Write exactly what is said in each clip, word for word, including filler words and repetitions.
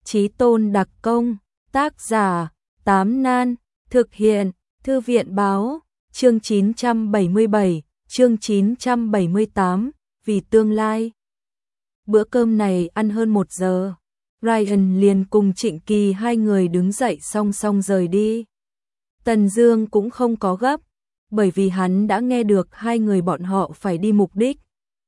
Chí tôn đặc công, tác giả, Tám Nan, thực hiện, Thư viện báo, chương chín trăm bảy mươi bảy, chương chín trăm bảy mươi tám, vì tương lai. Bữa cơm này ăn hơn một giờ, Ryan liền cùng Trịnh Kỳ hai người đứng dậy song song rời đi. Tần Dương cũng không có gấp, bởi vì hắn đã nghe được hai người bọn họ phải đi mục đích.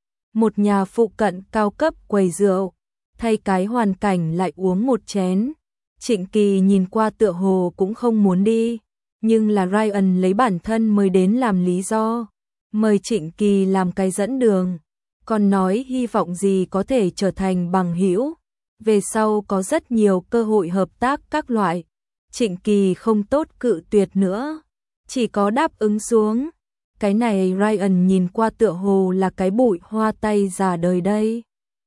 Một nhà phụ cận cao cấp quầy rượu, thay cái hoàn cảnh lại uống một chén. Trịnh Kỳ nhìn qua tựa hồ cũng không muốn đi, nhưng là Ryan lấy bản thân mới đến làm lý do, mời Trịnh Kỳ làm cái dẫn đường, còn nói hy vọng gì có thể trở thành bằng hữu, về sau có rất nhiều cơ hội hợp tác các loại. Trịnh Kỳ không tốt cự tuyệt nữa, chỉ có đáp ứng xuống. Cái này Ryan nhìn qua tựa hồ là cái bụi hoa tay già đời đây.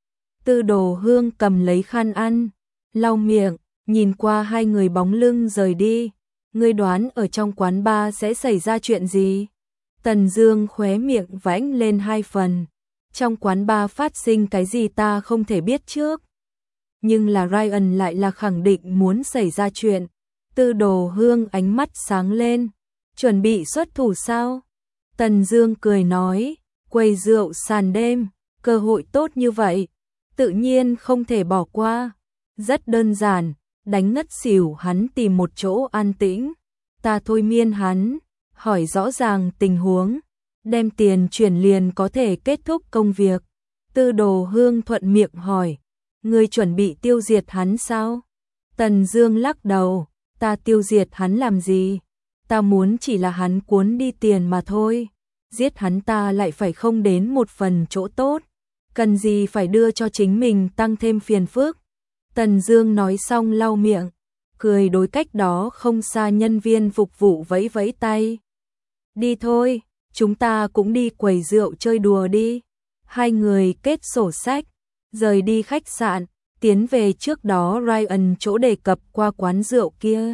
Tư Đồ Hương cầm lấy khăn ăn, lau miệng, nhìn qua hai người bóng lưng rời đi. Ngươi đoán ở trong quán bar sẽ xảy ra chuyện gì? Tần Dương khóe miệng vãnh lên hai phần. Trong quán bar phát sinh cái gì ta không thể biết trước. Nhưng là Ryan lại là khẳng định muốn xảy ra chuyện. Tư Đồ Hương ánh mắt sáng lên. Chuẩn bị xuất thủ sao? Tần Dương cười nói, quầy rượu sàn đêm, cơ hội tốt như vậy, tự nhiên không thể bỏ qua. Rất đơn giản, đánh ngất xỉu hắn tìm một chỗ an tĩnh, ta thôi miên hắn, hỏi rõ ràng tình huống, đem tiền chuyển liền có thể kết thúc công việc. Tư Đồ Hương thuận miệng hỏi, ngươi chuẩn bị tiêu diệt hắn sao? Tần Dương lắc đầu, ta tiêu diệt hắn làm gì? Ta muốn chỉ là hắn cuốn đi tiền mà thôi, giết hắn ta lại phải không đến một phần chỗ tốt, cần gì phải đưa cho chính mình tăng thêm phiền phức. Tần Dương nói xong lau miệng, cười đối cách đó không xa nhân viên phục vụ vẫy vẫy tay. Đi thôi, chúng ta cũng đi quầy rượu chơi đùa đi. Hai người kết sổ sách, rời đi khách sạn, tiến về trước đó Ryan chỗ đề cập qua quán rượu kia.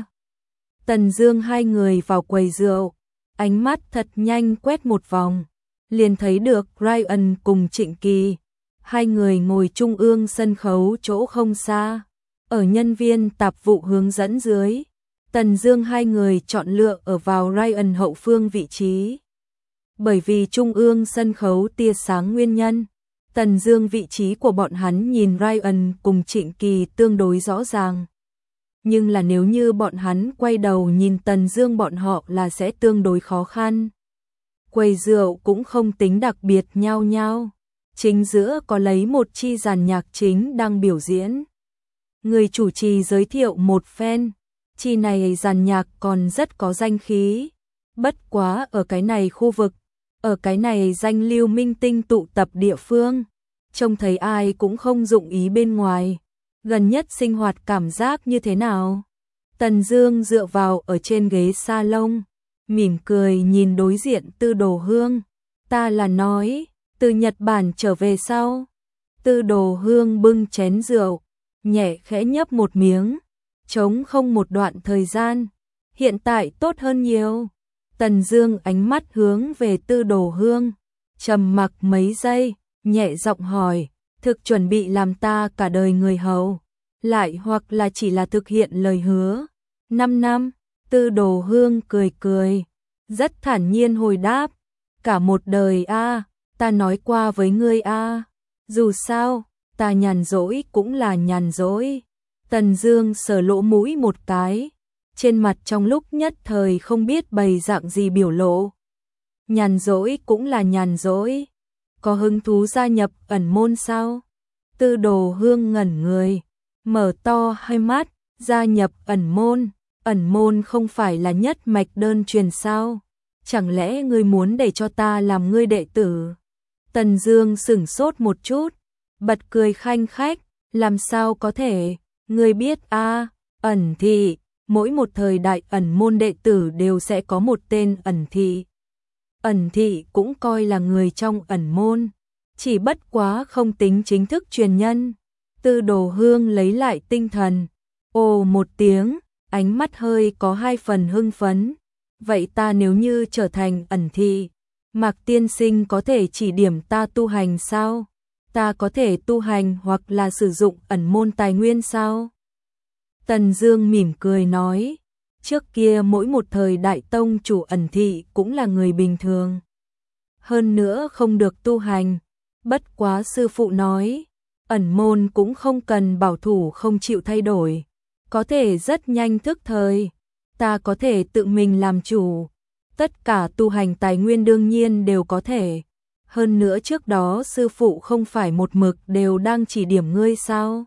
Tần Dương hai người vào quầy rượu, ánh mắt thật nhanh quét một vòng, liền thấy được Ryan cùng Trịnh Kỳ. Hai người ngồi trung ương sân khấu chỗ không xa, ở nhân viên tạp vụ hướng dẫn dưới. Tần Dương hai người chọn lựa ở vào Ryan hậu phương vị trí. Bởi vì trung ương sân khấu tia sáng nguyên nhân, Tần Dương vị trí của bọn hắn nhìn Ryan cùng Trịnh Kỳ tương đối rõ ràng. Nhưng là nếu như bọn hắn quay đầu nhìn Tần Dương bọn họ là sẽ tương đối khó khăn. Quầy rượu cũng không tính đặc biệt nhao nhao. Chính giữa có lấy một chi dàn nhạc chính đang biểu diễn. Người chủ trì giới thiệu một phen, chi này dàn nhạc còn rất có danh khí. Bất quá ở cái này khu vực, ở cái này danh lưu minh tinh tụ tập địa phương, trông thấy ai cũng không dụng ý bên ngoài. Gần nhất sinh hoạt cảm giác như thế nào? Tần Dương dựa vào ở trên ghế salon, mỉm cười nhìn đối diện Tư Đồ Hương. Ta là nói, từ Nhật Bản trở về sau. Tư Đồ Hương bưng chén rượu, nhẹ khẽ nhấp một miếng, trống không một đoạn thời gian, hiện tại tốt hơn nhiều. Tần Dương ánh mắt hướng về Tư Đồ Hương, trầm mặc mấy giây, nhẹ giọng hỏi, thực chuẩn bị làm ta cả đời người hầu, lại hoặc là chỉ là thực hiện lời hứa? Năm năm, Tư Đồ Hương cười cười, rất thản nhiên hồi đáp, cả một đời a, à, ta nói qua với ngươi a, à. Dù sao, ta nhàn rỗi cũng là nhàn rỗi. Tần Dương sờ lỗ mũi một cái, trên mặt trong lúc nhất thời không biết bày dạng gì biểu lộ. Nhàn rỗi cũng là nhàn rỗi, có hứng thú gia nhập ẩn môn sao? Tư Đồ Hương ngẩn người, mở to hai mắt, gia nhập ẩn môn, ẩn môn không phải là nhất mạch đơn truyền sao? Chẳng lẽ ngươi muốn để cho ta làm ngươi đệ tử? Tần Dương sững sốt một chút, bật cười khanh khách, làm sao có thể, ngươi biết a, à, ẩn thị, mỗi một thời đại ẩn môn đệ tử đều sẽ có một tên ẩn thị. Ẩn thị cũng coi là người trong ẩn môn, chỉ bất quá không tính chính thức truyền nhân. Tư Đồ Hương lấy lại tinh thần, ồ một tiếng, ánh mắt hơi có hai phần hưng phấn. Vậy ta nếu như trở thành ẩn thị, Mạc tiên sinh có thể chỉ điểm ta tu hành sao? Ta có thể tu hành hoặc là sử dụng ẩn môn tài nguyên sao? Tần Dương mỉm cười nói, trước kia mỗi một thời đại tông chủ ẩn thị cũng là người bình thường. Hơn nữa không được tu hành, bất quá sư phụ nói, ẩn môn cũng không cần bảo thủ không chịu thay đổi, có thể rất nhanh thức thời, ta có thể tự mình làm chủ, tất cả tu hành tài nguyên đương nhiên đều có thể. Hơn nữa trước đó sư phụ không phải một mực đều đang chỉ điểm ngươi sao?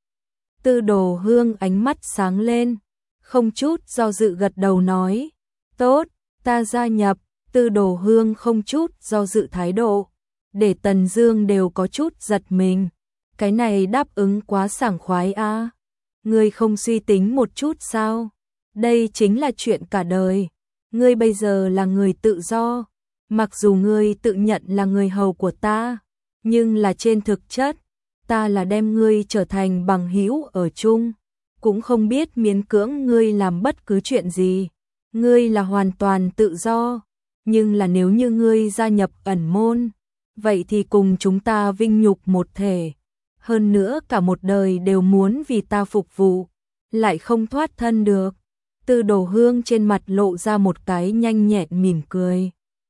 Tư Đồ Hương ánh mắt sáng lên, không chút do dự gật đầu nói, tốt, ta gia nhập. Tư Đồ Hương không chút do dự thái độ, để Tần Dương đều có chút giật mình. Cái này đáp ứng quá sảng khoái a. À? Ngươi không suy tính một chút sao? Đây chính là chuyện cả đời. Ngươi bây giờ là người tự do, mặc dù ngươi tự nhận là người hầu của ta, nhưng là trên thực chất, ta là đem ngươi trở thành bằng hữu ở chung, cũng không biết miễn cưỡng ngươi làm bất cứ chuyện gì. Ngươi là hoàn toàn tự do. Nhưng là nếu như ngươi gia nhập ẩn môn, vậy thì cùng chúng ta vinh nhục một thể. Hơn nữa cả một đời đều muốn vì ta phục vụ, lại không thoát thân được. Tư Đồ Hương trên mặt lộ ra một cái nhanh nhẹn mỉm cười.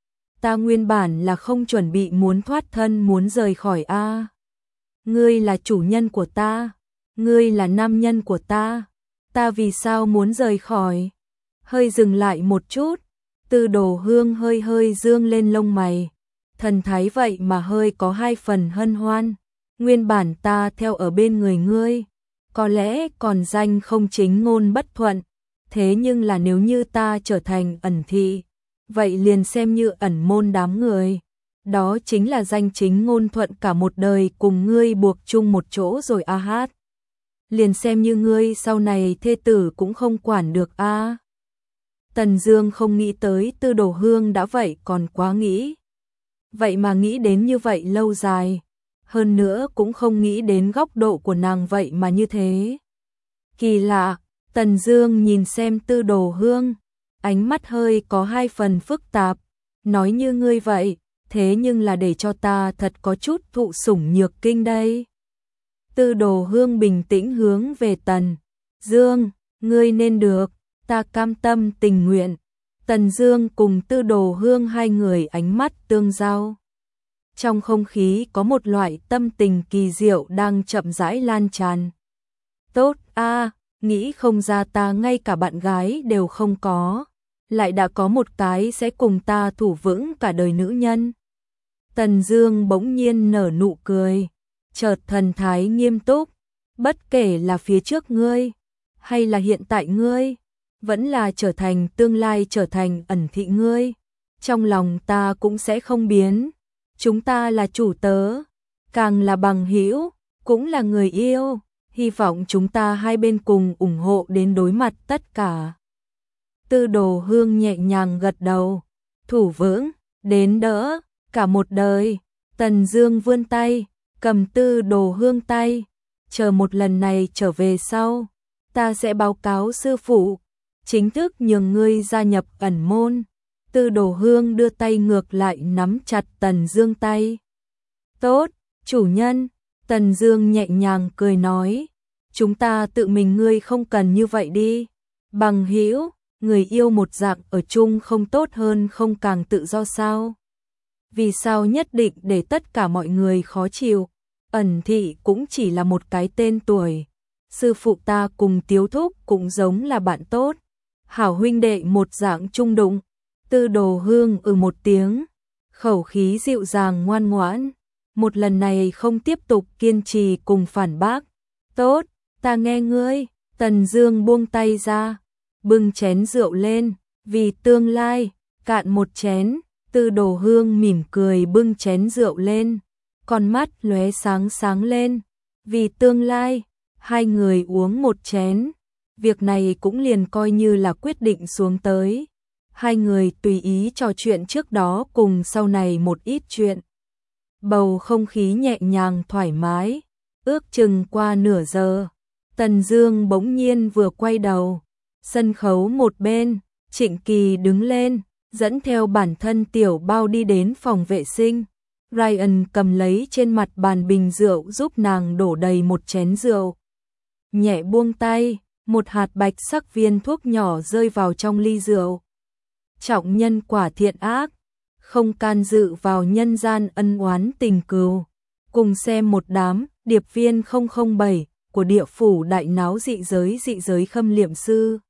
Ta nguyên bản là không chuẩn bị muốn thoát thân muốn rời khỏi a. Ngươi là chủ nhân của ta, ngươi là nam nhân của ta, ta vì sao muốn rời khỏi? Hơi dừng lại một chút. Tư Đồ Hương hơi hơi dương lên lông mày, thần thái vậy mà hơi có hai phần hân hoan. Nguyên bản ta theo ở bên người ngươi, có lẽ còn danh không chính ngôn bất thuận, thế nhưng là nếu như ta trở thành ẩn thị, vậy liền xem như ẩn môn đám người, đó chính là danh chính ngôn thuận cả một đời cùng ngươi buộc chung một chỗ rồi a hát. Liền xem như ngươi sau này thê tử cũng không quản được a. À. Tần Dương không nghĩ tới Tư Đồ Hương đã vậy còn quá nghĩ. Vậy mà nghĩ đến như vậy lâu dài, hơn nữa cũng không nghĩ đến góc độ của nàng vậy mà như thế. Kỳ lạ, Tần Dương nhìn xem Tư Đồ Hương, ánh mắt hơi có hai phần phức tạp, nói như ngươi vậy, thế nhưng là để cho ta thật có chút thụ sủng nhược kinh đây. Tư Đồ Hương bình tĩnh hướng về Tần Dương, ngươi nên được, ta cam tâm tình nguyện. Tần Dương cùng Tư Đồ Hương hai người ánh mắt tương giao. Trong không khí có một loại tâm tình kỳ diệu đang chậm rãi lan tràn. Tốt a, à, nghĩ không ra ta ngay cả bạn gái đều không có, lại đã có một cái sẽ cùng ta thủ vững cả đời nữ nhân. Tần Dương bỗng nhiên nở nụ cười, chợt thần thái nghiêm túc, bất kể là phía trước ngươi, hay là hiện tại ngươi, vẫn là trở thành tương lai trở thành ẩn thị ngươi, trong lòng ta cũng sẽ không biến. Chúng ta là chủ tớ, càng là bằng hữu, cũng là người yêu, hy vọng chúng ta hai bên cùng ủng hộ đến đối mặt tất cả. Tư Đồ Hương nhẹ nhàng gật đầu, thủ vững, đến đỡ, cả một đời. Tần Dương vươn tay, cầm Tư Đồ Hương tay, chờ một lần này trở về sau, ta sẽ báo cáo sư phụ, chính thức nhường ngươi gia nhập ẩn môn. Tư Đồ Hương đưa tay ngược lại nắm chặt Tần Dương tay. Tốt, chủ nhân. Tần Dương nhẹ nhàng cười nói, chúng ta tự mình ngươi không cần như vậy đi. Bằng hữu, người yêu một dạng ở chung không tốt hơn không càng tự do sao? Vì sao nhất định để tất cả mọi người khó chịu? Ẩn thị cũng chỉ là một cái tên tuổi. Sư phụ ta cùng Tiếu thúc cũng giống là bạn tốt, hảo huynh đệ một dạng chung đụng. Tư Đồ Hương ừ một tiếng, khẩu khí dịu dàng ngoan ngoãn, một lần này không tiếp tục kiên trì cùng phản bác. Tốt, ta nghe ngươi. Tần Dương buông tay ra, bưng chén rượu lên, vì tương lai, cạn một chén. Tư Đồ Hương mỉm cười bưng chén rượu lên, con mắt lóe sáng sáng lên, vì tương lai, hai người uống một chén. Việc này cũng liền coi như là quyết định xuống tới. Hai người tùy ý trò chuyện trước đó cùng sau này một ít chuyện. Bầu không khí nhẹ nhàng thoải mái, ước chừng qua nửa giờ, Tần Dương bỗng nhiên vừa quay đầu, sân khấu một bên, Trịnh Kỳ đứng lên, dẫn theo bản thân tiểu bao đi đến phòng vệ sinh. Ryan cầm lấy trên mặt bàn bình rượu giúp nàng đổ đầy một chén rượu. Nhẹ buông tay, một hạt bạch sắc viên thuốc nhỏ rơi vào trong ly rượu. Trọng nhân quả thiện ác, không can dự vào nhân gian ân oán tình cừu. Cùng xem một đám điệp viên không không bảy của địa phủ đại náo dị giới dị giới khâm liệm sư.